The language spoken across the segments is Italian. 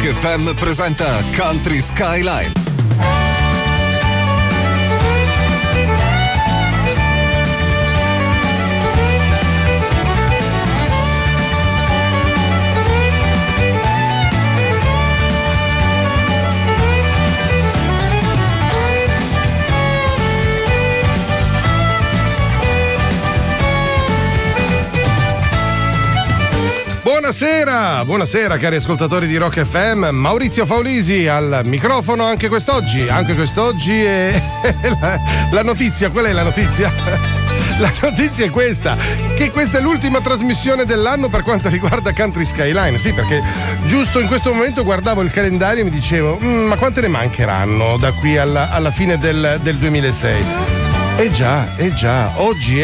Rock FM presenta Country Skyline. Buonasera cari ascoltatori di Rock FM, Maurizio Faulisi al microfono anche quest'oggi è la notizia, qual è la notizia? La notizia è questa, che questa è l'ultima trasmissione dell'anno per quanto riguarda Country Skyline, sì, perché giusto in questo momento guardavo il calendario e mi dicevo ma quante ne mancheranno da qui alla fine del 2006? Eh già, oggi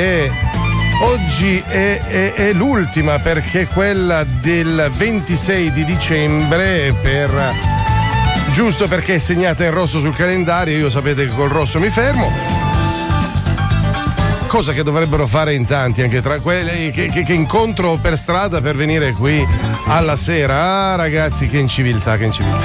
è l'ultima, perché quella del 26 di dicembre, giusto perché è segnata in rosso sul calendario, io sapete che col rosso mi fermo, cosa che dovrebbero fare in tanti, anche tra quelli che incontro per strada per venire qui alla sera. Ah ragazzi, che inciviltà.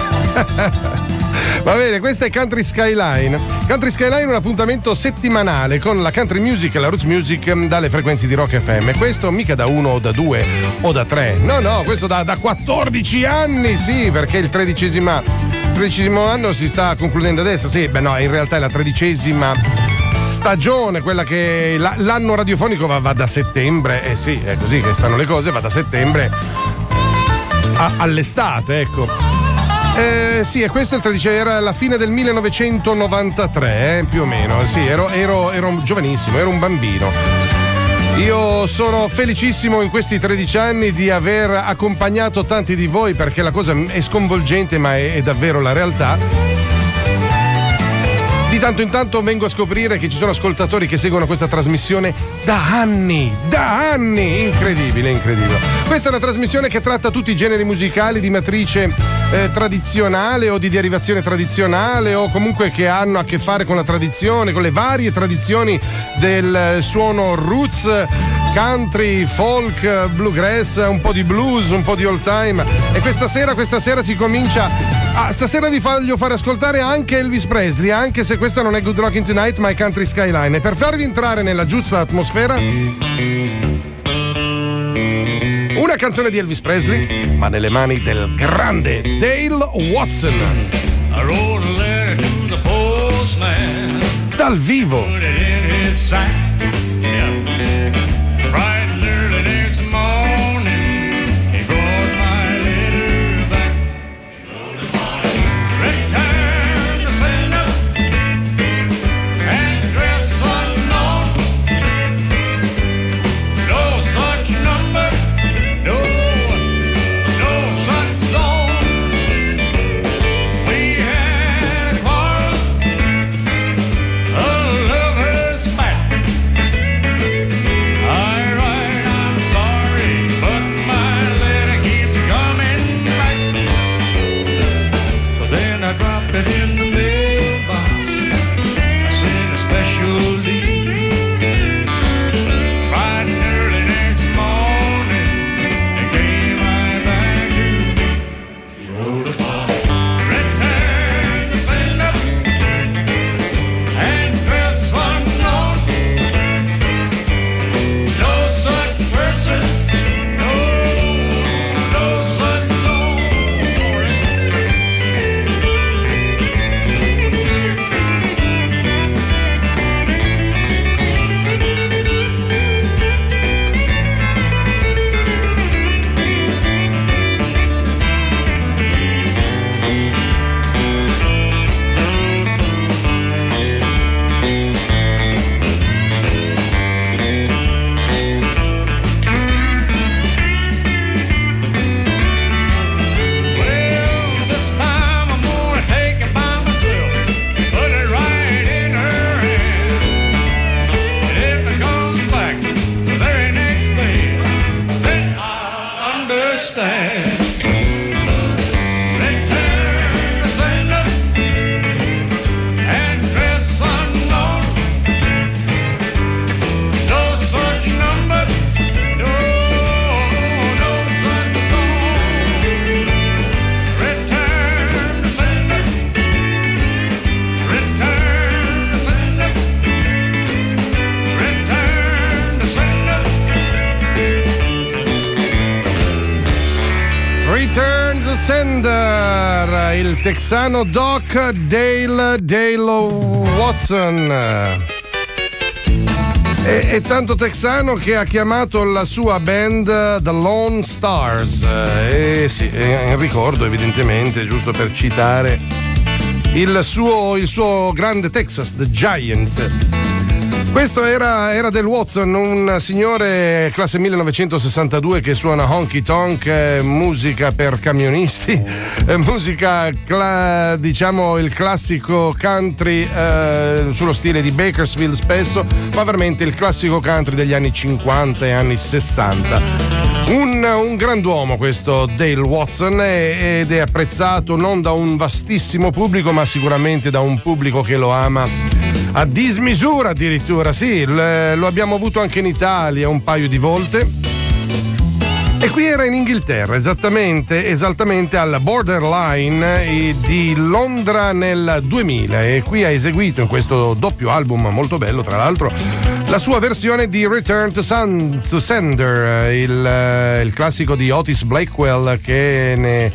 Va bene, questa è Country Skyline. Country Skyline è un appuntamento settimanale con la country music e la roots music dalle frequenze di Rock FM. Questo mica da 1 o da 2 o da 3. No, questo da 14 anni, sì, perché il 13° anno si sta concludendo adesso. Sì, in realtà è la 13ª stagione, quella che l'anno radiofonico va da settembre. Sì, è così che stanno le cose, va da settembre all'estate, ecco. Sì, e questo è il 13, era la fine del 1993, più o meno. Sì, ero giovanissimo, ero un bambino. Io sono felicissimo in questi 13 anni di aver accompagnato tanti di voi, perché la cosa è sconvolgente, ma è davvero la realtà. Di tanto in tanto vengo a scoprire che ci sono ascoltatori che seguono questa trasmissione da anni, incredibile. Questa è una trasmissione che tratta tutti i generi musicali di matrice tradizionale o di derivazione tradizionale, o comunque che hanno a che fare con la tradizione, con le varie tradizioni del suono roots, country, folk, bluegrass, un po' di blues, un po' di old time. E questa sera si comincia. Stasera vi voglio fare ascoltare anche Elvis Presley, anche se questa non è Good Rockin' Tonight ma è Country Skyline. E per farvi entrare nella giusta atmosfera, una canzone di Elvis Presley, ma nelle mani del grande Dale Watson. Dal vivo. Return Sender, il texano Doc Dale Watson. È tanto texano che ha chiamato la sua band The Lone Stars. Sì, è un ricordo evidentemente, giusto per citare il suo grande Texas, The Giant. Questo era Dale Watson, un signore classe 1962 che suona honky tonk, musica per camionisti, musica diciamo il classico country sullo stile di Bakersfield spesso, ma veramente il classico country degli anni 50 e anni 60. Un grand'uomo questo Dale Watson, ed è apprezzato non da un vastissimo pubblico, ma sicuramente da un pubblico che lo ama a dismisura addirittura. Sì, lo abbiamo avuto anche in Italia un paio di volte. E qui era in Inghilterra, esattamente alla Borderline di Londra nel 2000, e qui ha eseguito in questo doppio album molto bello, tra l'altro, la sua versione di Return to Sender, il classico di Otis Blackwell, che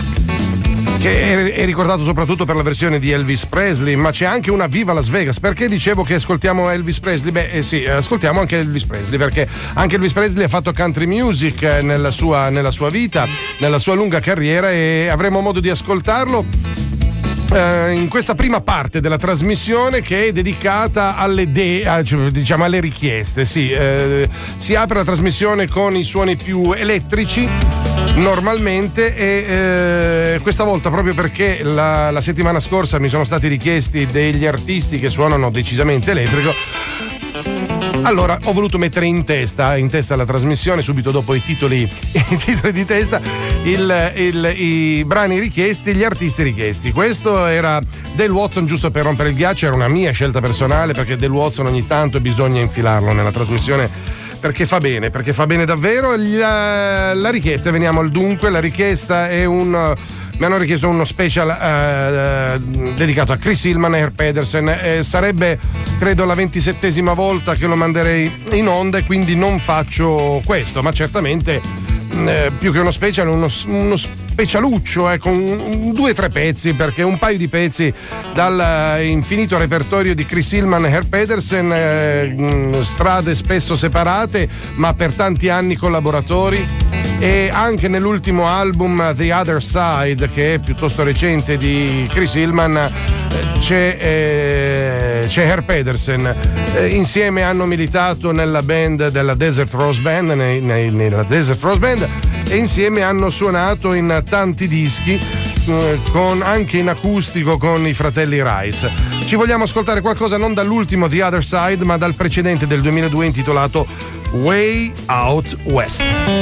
è ricordato soprattutto per la versione di Elvis Presley, ma c'è anche una Viva Las Vegas. Perché dicevo che ascoltiamo Elvis Presley? Sì, ascoltiamo anche Elvis Presley, perché anche Elvis Presley ha fatto country music nella sua vita, nella sua lunga carriera, e avremo modo di ascoltarlo in questa prima parte della trasmissione, che è dedicata alle richieste. Sì, si apre la trasmissione con i suoni più elettrici normalmente, e questa volta, proprio perché la settimana scorsa mi sono stati richiesti degli artisti che suonano decisamente elettrico, allora ho voluto mettere in testa la trasmissione, subito dopo i titoli di testa, i brani richiesti, gli artisti richiesti. Questo era Dale Watson, giusto per rompere il ghiaccio, era una mia scelta personale, perché Dale Watson ogni tanto bisogna infilarlo nella trasmissione, perché fa bene davvero. La richiesta, veniamo al dunque. La richiesta è mi hanno richiesto uno special dedicato a Chris Hillman e Herb Pedersen. Sarebbe, credo, la 27ª volta che lo manderei in onda, e quindi non faccio questo, ma certamente più che uno special, uno specialuccio, con 2 o 3 pezzi, perché un paio di pezzi dal infinito repertorio di Chris Hillman e Herb Pedersen, strade spesso separate ma per tanti anni collaboratori, e anche nell'ultimo album The Other Side, che è piuttosto recente, di Chris Hillman, c'è Herb Pedersen. Insieme hanno militato nella band della Desert Rose Band, nella Desert Rose Band, e insieme hanno suonato in tanti dischi, anche in acustico con i fratelli Rice. Ci vogliamo ascoltare qualcosa non dall'ultimo The Other Side, ma dal precedente del 2002, intitolato Way Out West.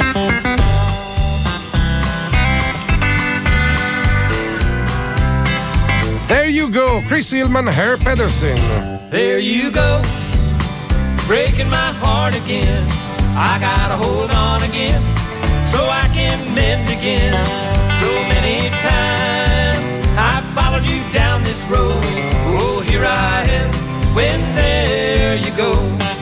There you go, Chris Hillman, Herb Pedersen. There you go, breaking my heart again. I gotta hold on again, so I can mend again. So many times I've followed you down this road. Oh, here I am, when there you go.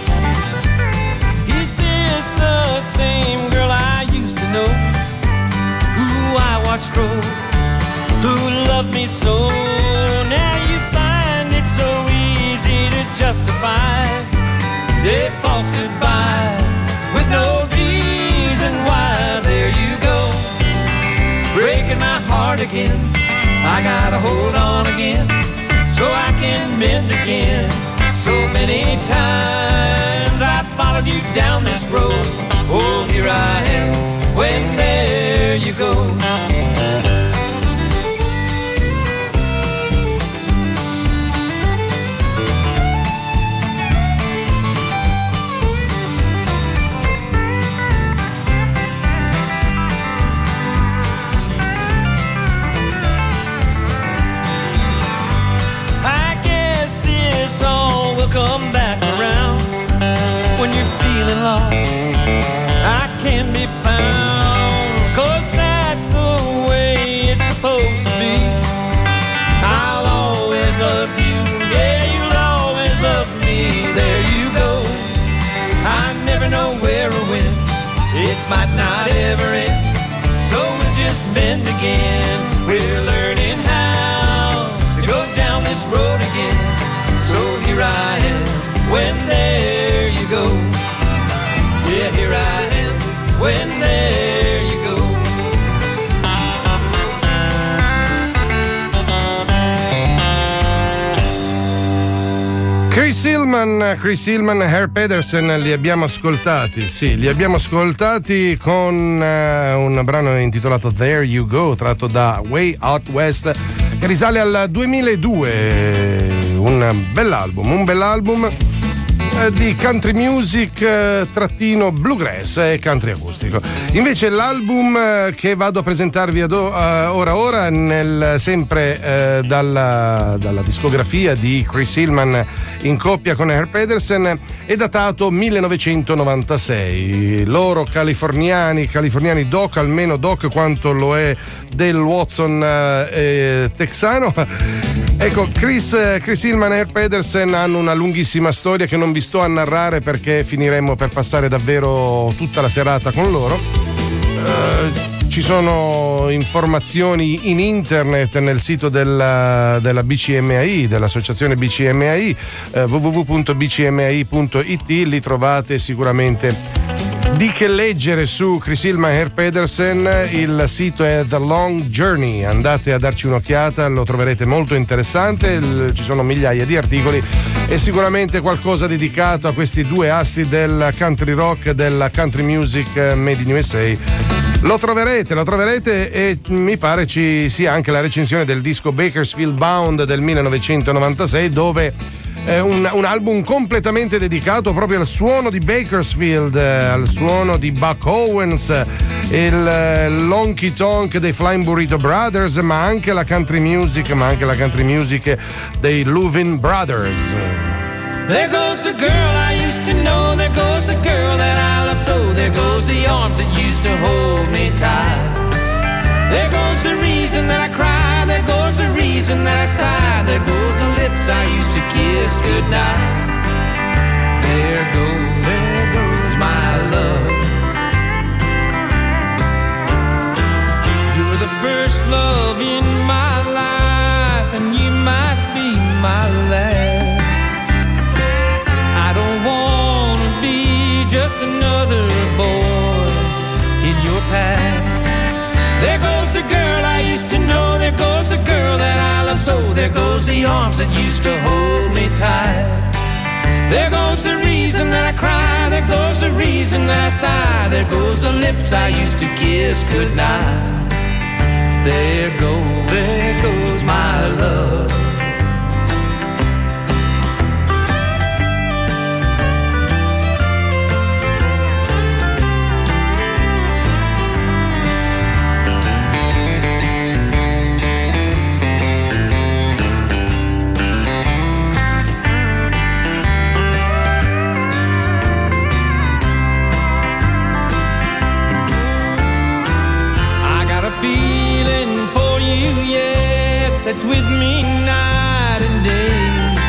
Is this the same girl I used to know, who I watched grow, who loved me so? Now you find it so easy to justify a false goodbye with no reason why. There you go, breaking my heart again. I gotta hold on again, so I can mend again. So many times I followed you down this road. Oh, here I am, when there you go. Come back around when you're feeling lost. I can be found, 'cause that's the way it's supposed to be. I'll always love you, yeah, you'll always love me. There you go, I never know where or when, it might not ever end. So have just been again. We're learning how to go down this road again. So here I am, when there you go. Yeah, here I am, when there you go. Chris Hillman, Herb Pedersen, li abbiamo ascoltati, sì, li abbiamo ascoltati con un brano intitolato There You Go, tratto da Way Out West, che risale al 2002, un bell'album di country music trattino bluegrass e country acustico. Invece l'album che vado a presentarvi ora sempre dalla discografia di Chris Hillman in coppia con Herb Pedersen è datato 1996. Loro californiani doc, almeno doc quanto lo è Del Watson texano. Ecco, Chris Hillman e Herb Pedersen hanno una lunghissima storia che non vi sto a narrare perché finiremmo per passare davvero tutta la serata con loro. Ci sono informazioni in internet nel sito della BCMAI, dell'associazione BCMAI, www.bcmai.it, li trovate sicuramente di che leggere su Chris Hillman e Herb Pedersen. Il sito è The Long Journey, andate a darci un'occhiata, lo troverete molto interessante, ci sono migliaia di articoli e sicuramente qualcosa dedicato a questi due assi del country rock, della country music made in USA. Lo troverete e mi pare ci sia anche la recensione del disco Bakersfield Bound del 1996, dove è un album completamente dedicato proprio al suono di Bakersfield, al suono di Buck Owens, il Honky Tonk dei Flying Burrito Brothers, ma anche la country music dei Louvin Brothers. There goes the girl I used to know, there goes the girl that I love so, there goes the arms that used to hold me tight. There goes the reason that I cry, there goes the reason that I sigh, there goes the lips I used to kiss goodnight. There goes my love. You were the first love in my life, and you might be my last. I don't wanna be just another boy in your past. There goes the girl I used to know, there goes the girl that I love so, there goes the arms that used to hold me tight. There goes the reason that I cry, there goes the reason that I sigh, there goes the lips I used to kiss goodnight. There goes my love. Feeling for you, yeah, that's with me night and day.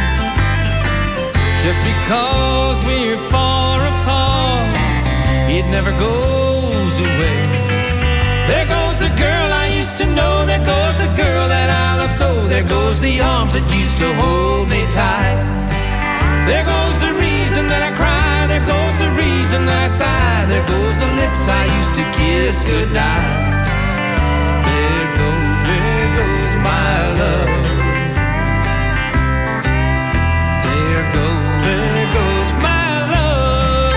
Just because we're far apart, it never goes away. There goes the girl I used to know, there goes the girl that I love so, there goes the arms that used to hold me tight. There goes the reason that I cry, there goes the reason that I sigh, there goes the lips I used to kiss goodnight. There goes my love. There goes my love.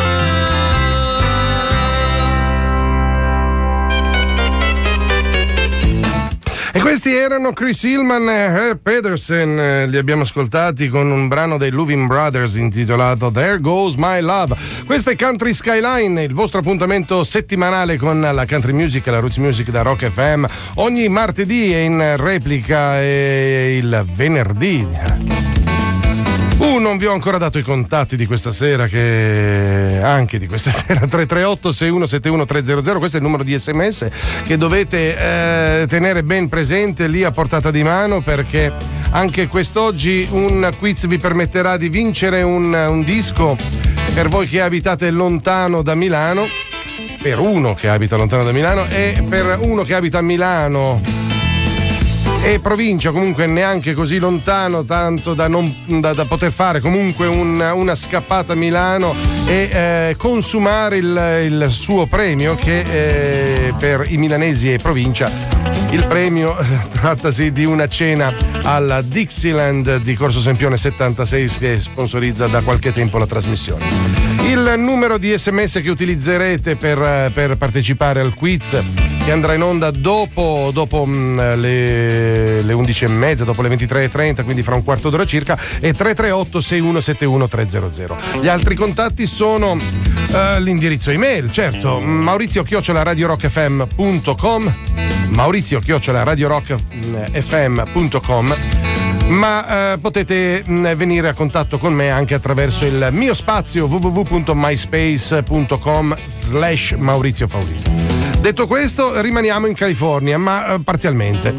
E questi erano Chris Hillman e Herb Pedersen, li abbiamo ascoltati con un brano dei Louvin Brothers intitolato There Goes My Love. Questa è Country Skyline, il vostro appuntamento settimanale con la country music e la roots music da Rock FM, ogni martedì e in replica il venerdì. Non vi ho ancora dato i contatti di questa sera, anche di questa sera, 338-6171-300, questo è il numero di SMS che dovete tenere ben presente lì a portata di mano, perché anche quest'oggi un quiz vi permetterà di vincere un disco per voi che abitate lontano da Milano. per uno che abita lontano da Milano, e per uno che abita a Milano e provincia, comunque neanche così lontano, tanto da poter fare comunque una scappata a Milano e consumare il suo premio, che per i milanesi e provincia il premio trattasi di una cena alla Dixieland di Corso Sempione 76, che sponsorizza da qualche tempo la trasmissione. Il numero di SMS che utilizzerete per partecipare al quiz, che andrà in onda dopo le 11:30, dopo le 23:30, quindi fra un quarto d'ora circa, è 338-6171-300. Gli altri contatti sono l'indirizzo email, certo, maurizio@radiorockfm.com, maurizio@radiorockfm.com, ma potete venire a contatto con me anche attraverso il mio spazio www.myspace.com/Maurizio Faulisi. Detto questo, rimaniamo in California, ma parzialmente.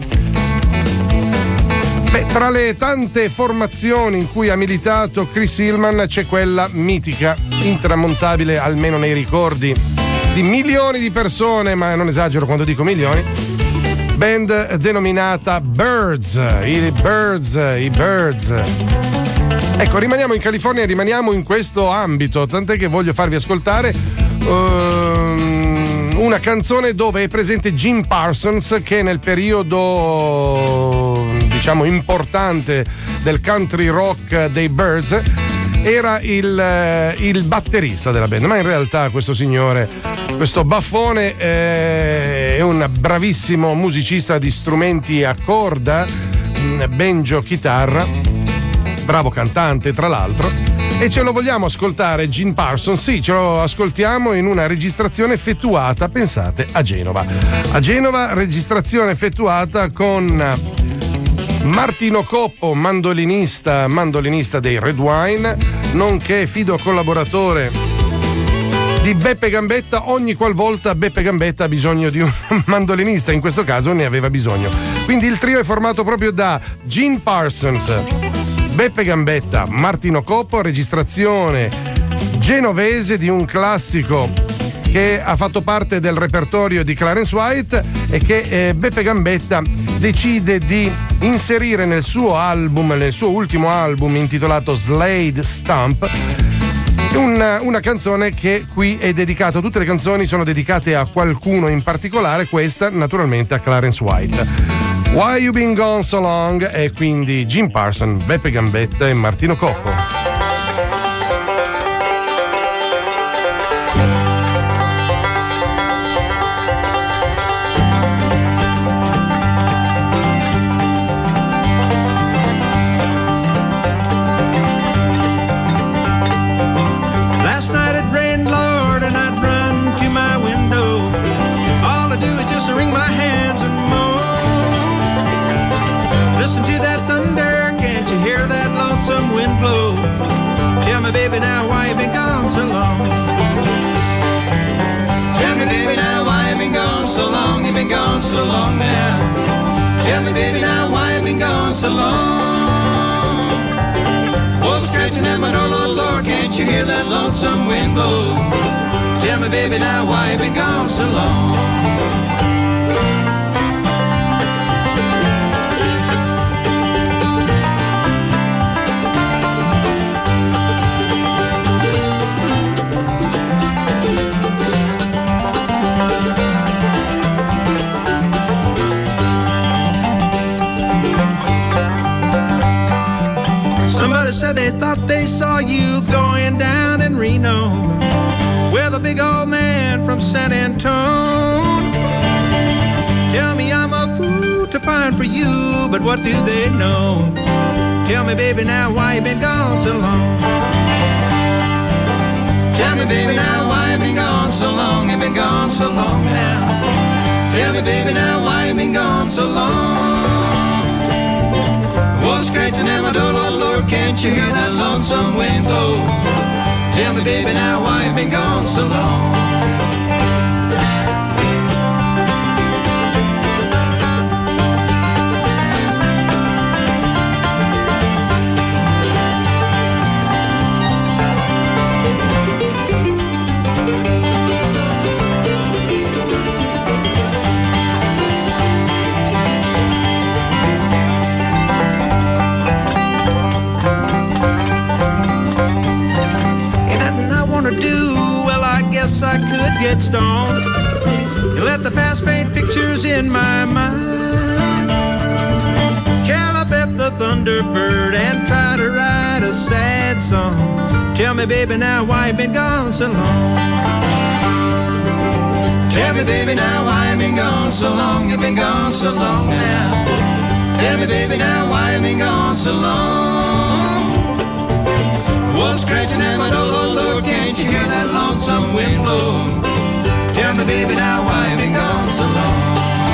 Tra le tante formazioni in cui ha militato Chris Hillman c'è quella mitica, intramontabile almeno nei ricordi di milioni di persone, ma non esagero quando dico milioni, band denominata Byrds, i Byrds. Ecco, rimaniamo in California, rimaniamo in questo ambito, tant'è che voglio farvi ascoltare una canzone dove è presente Jim Parsons, che nel periodo, diciamo, importante del country rock dei Byrds era il batterista della band, ma in realtà questo signore, questo baffone, è un bravissimo musicista di strumenti a corda, banjo, chitarra, bravo cantante tra l'altro. E ce lo vogliamo ascoltare, Jim Parsons? Sì, ce lo ascoltiamo in una registrazione effettuata, pensate, a Genova. A Genova, registrazione effettuata con Martino Coppo, mandolinista dei Red Wine, nonché fido collaboratore di Beppe Gambetta ogni qualvolta Beppe Gambetta ha bisogno di un mandolinista, in questo caso ne aveva bisogno. Quindi il trio è formato proprio da Jim Parsons, Beppe Gambetta, Martino Coppo, registrazione genovese di un classico che ha fatto parte del repertorio di Clarence White e che Beppe Gambetta decide di inserire nel suo ultimo album intitolato Slade Stump, una canzone che qui è dedicata. Tutte le canzoni sono dedicate a qualcuno in particolare, questa naturalmente a Clarence White. Why You Been Gone So Long, e quindi Jim Parsons, Beppe Gambetta e Martino Coppo. Baby, now why you been gone so long? Tell me, baby, now why you been gone so long? You been gone so long now. Tell me, baby, now why you been gone so long? Wolf scratching at my door, Lord, Lord, can't you hear that lonesome wind blow? Tell me, baby, now why you been gone so long? Said they thought they saw you going down in Reno with a big old man from San Antone. Tell me I'm a fool to pine for you, but what do they know? Tell me, baby, now why you been gone so long? Tell me, baby, now why you been gone so long? You been gone so long now. Tell me, baby, now why you been gone so long? Wolf scratching at my door, Lord, Lord, can't you hear that lonesome wind blow? Tell me, baby, now why you been gone so long? headstone. You let the past paint pictures in my mind. Calipet the Thunderbird and try to write a sad song. Tell me, baby, now why you been gone so long? Tell me, baby, now why you been gone so long? You've been gone so long now. Tell me, baby, now why you been gone so long? Was scratching at my door, can't you hear that lonesome wind blow? Tell me, baby, now why you been gone so long?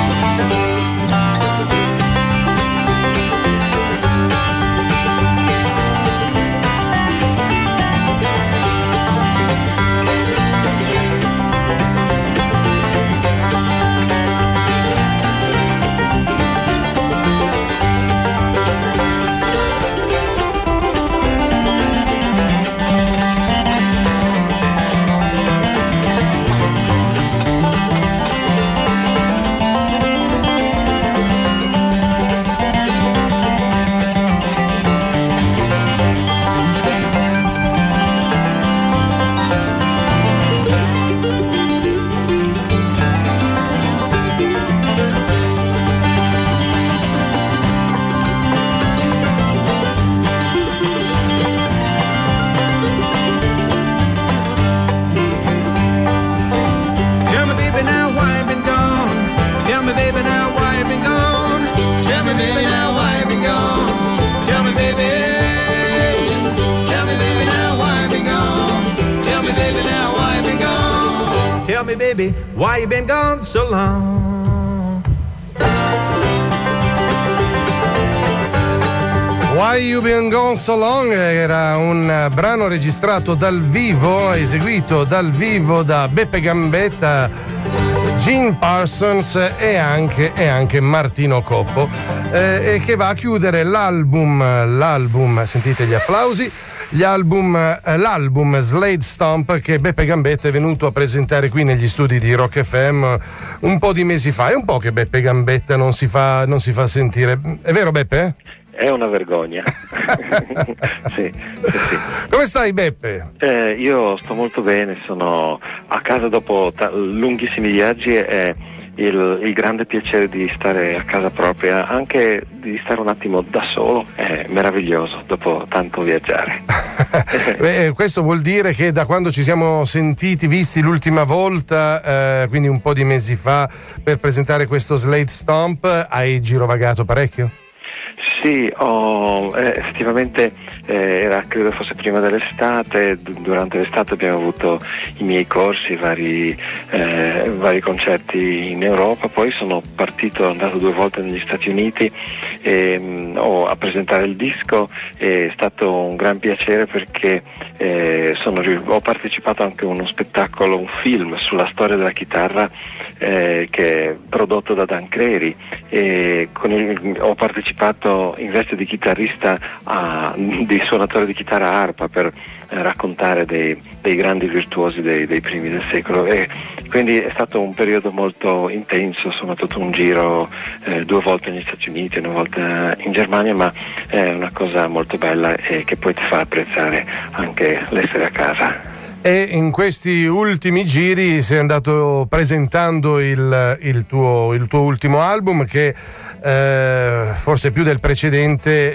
Baby, why you been gone so long? Why You Been Gone So Long era un brano registrato dal vivo, eseguito dal vivo da Beppe Gambetta, Gene Parsons e anche Martino Coppo, e che va a chiudere l'album, sentite gli applausi, l'album Slade Stomp che Beppe Gambetta è venuto a presentare qui negli studi di Rock FM un po' di mesi fa. È un po' che Beppe Gambetta non si fa sentire, è vero Beppe? È una vergogna. Sì. Come stai Beppe? Io sto molto bene, sono a casa dopo lunghissimi viaggi e il grande piacere di stare a casa propria, anche di stare un attimo da solo, è meraviglioso dopo tanto viaggiare. Questo vuol dire che da quando ci siamo visti l'ultima volta, quindi un po' di mesi fa, per presentare questo Slade Stomp, hai girovagato parecchio? Sì, effettivamente credo fosse prima dell'estate. Durante l'estate abbiamo avuto i miei corsi, vari concerti in Europa, poi sono andato 2 volte negli Stati Uniti a presentare il disco. È stato un gran piacere perché ho partecipato anche a uno spettacolo, un film sulla storia della chitarra che è prodotto da Dan Crary, e ho partecipato in veste di chitarrista di suonatore di chitarra arpa per raccontare dei grandi virtuosi dei primi del secolo, e quindi è stato un periodo molto intenso. Sono fatto un giro 2 volte negli Stati Uniti, 1 volta in Germania, ma è una cosa molto bella e che poi ti fa apprezzare anche l'essere a casa. E in questi ultimi giri sei andato presentando il tuo ultimo album che forse più del precedente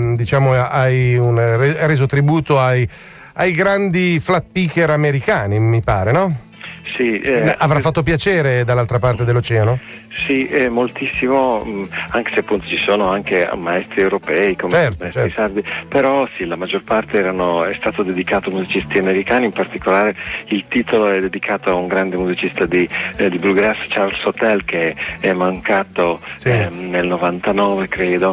hai reso tributo ai grandi flat picker americani, mi pare, no? Sì. Avrà fatto piacere dall'altra parte dell'oceano? Sì, moltissimo, anche se appunto ci sono anche maestri europei come maestri sardi, però sì, la maggior parte è stato dedicato a musicisti americani. In particolare il titolo è dedicato a un grande musicista di bluegrass, Charles Sotell, che è mancato nel 99 credo,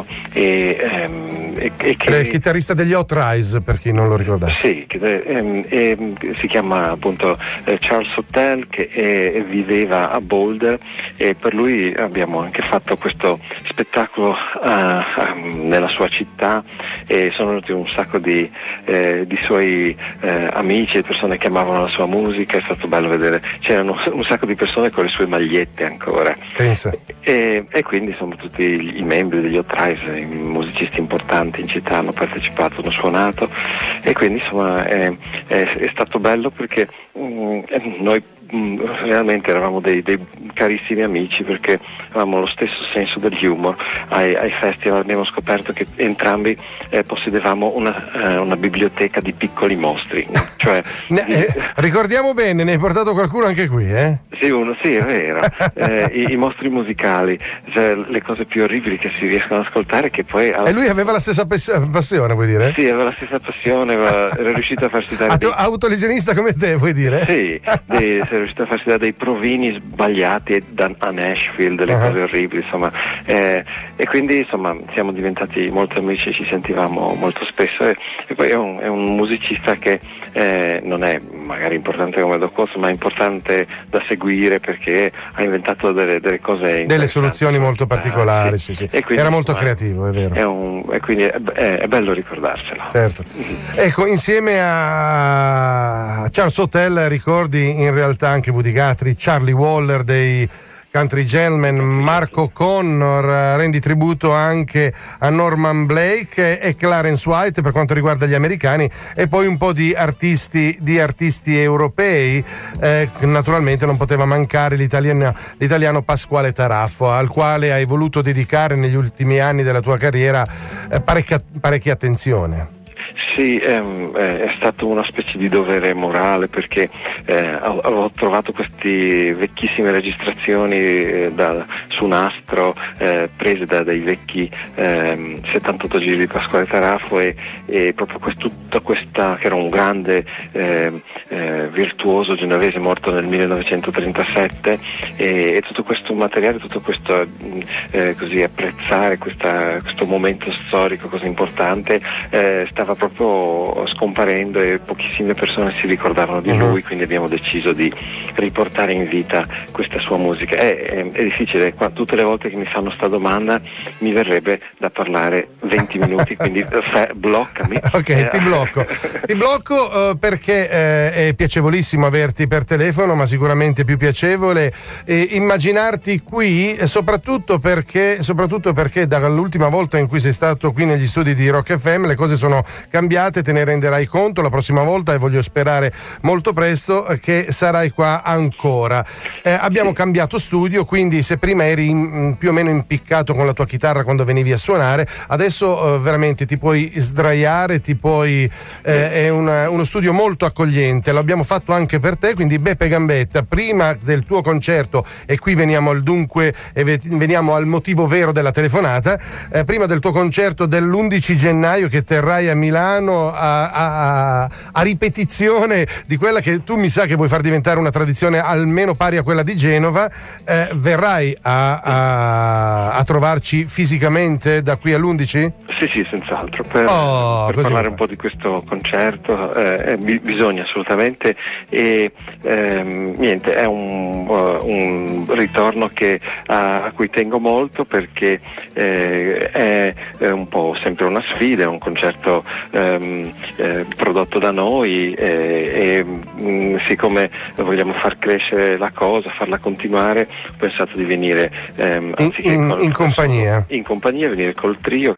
e che è il chitarrista degli Hot Rize, per chi non lo ricordasse. Sì, si chiama appunto Charles Sotell, che viveva a Boulder, e per lui abbiamo anche fatto questo spettacolo nella sua città, e sono venuti un sacco di suoi amici e persone che amavano la sua musica. È stato bello vedere, c'erano un sacco di persone con le sue magliette ancora. Pensa. E quindi insomma tutti i membri degli Hot Rize, i musicisti importanti in città, hanno partecipato, hanno suonato, e quindi insomma è stato bello perché noi realmente eravamo dei carissimi amici, perché avevamo lo stesso senso dell'humor. Ai festival abbiamo scoperto che entrambi possedevamo una biblioteca di piccoli mostri, cioè ricordiamo bene, ne hai portato qualcuno anche qui, eh? Sì, è vero. I mostri musicali, cioè le cose più orribili che si riescono ad ascoltare, che poi e lui aveva la stessa passione, vuoi dire? Sì, aveva la stessa passione, era riuscito a farsi dare autolesionista come te, vuoi dire? Sì, è riuscito a farsi dare dei provini sbagliati a Nashville, delle cose orribili, insomma, e quindi insomma siamo diventati molto amici, ci sentivamo molto spesso, e poi è un musicista che non è magari importante come Doc Watson, ma è importante da seguire, perché ha inventato delle cose, delle soluzioni molto particolari, sì. E quindi, era molto creativo, è vero. E quindi è bello ricordarselo. Certo. Ecco, insieme a Charles Hotel ricordi in realtà anche Woody Guthrie, Charlie Waller dei Country Gentlemen, Marco Connor, rendi tributo anche a Norman Blake e Clarence White per quanto riguarda gli americani, e poi un po' di artisti europei. Naturalmente non poteva mancare l'italiano Pasquale Taraffo, al quale hai voluto dedicare negli ultimi anni della tua carriera parecchia attenzione. Sì, è stato una specie di dovere morale, perché avevo trovato queste vecchissime registrazioni su nastro, prese da dei vecchi 78 giri di Pasquale Taraffo, e proprio tutta questa, che era un grande virtuoso genovese morto nel 1937, e tutto questo materiale, tutto questo così apprezzare questo momento storico così importante stava proprio scomparendo, e pochissime persone si ricordavano di lui, quindi abbiamo deciso di riportare in vita questa sua musica. È difficile, tutte le volte che mi fanno sta domanda mi verrebbe da parlare 20 minuti, quindi bloccami. Ok, ti blocco perché è piacevolissimo averti per telefono, ma sicuramente più piacevole immaginarti qui, soprattutto perché dall'ultima volta in cui sei stato qui negli studi di Rock FM le cose sono cambiate, te ne renderai conto la prossima volta, e voglio sperare molto presto che sarai qua ancora. Abbiamo cambiato studio, quindi se prima eri più o meno impiccato con la tua chitarra quando venivi a suonare, adesso veramente ti puoi sdraiare, è uno studio molto accogliente, lo abbiamo fatto anche per te, quindi Beppe Gambetta, prima del tuo concerto, e qui veniamo al dunque e veniamo al motivo vero della telefonata, prima del tuo concerto dell'11 gennaio che terrai a Milano, a ripetizione di quella che tu mi sa che vuoi far diventare una tradizione almeno pari a quella di Genova, verrai a trovarci fisicamente da qui all'11? Sì, senz'altro, per parlare un po' di questo concerto bisogna assolutamente, e niente, è un ritorno a cui tengo molto, perché è un po' sempre una sfida, è un concerto prodotto da noi, e siccome vogliamo far crescere la cosa, farla continuare, ho pensato di venire in compagnia, venire col trio.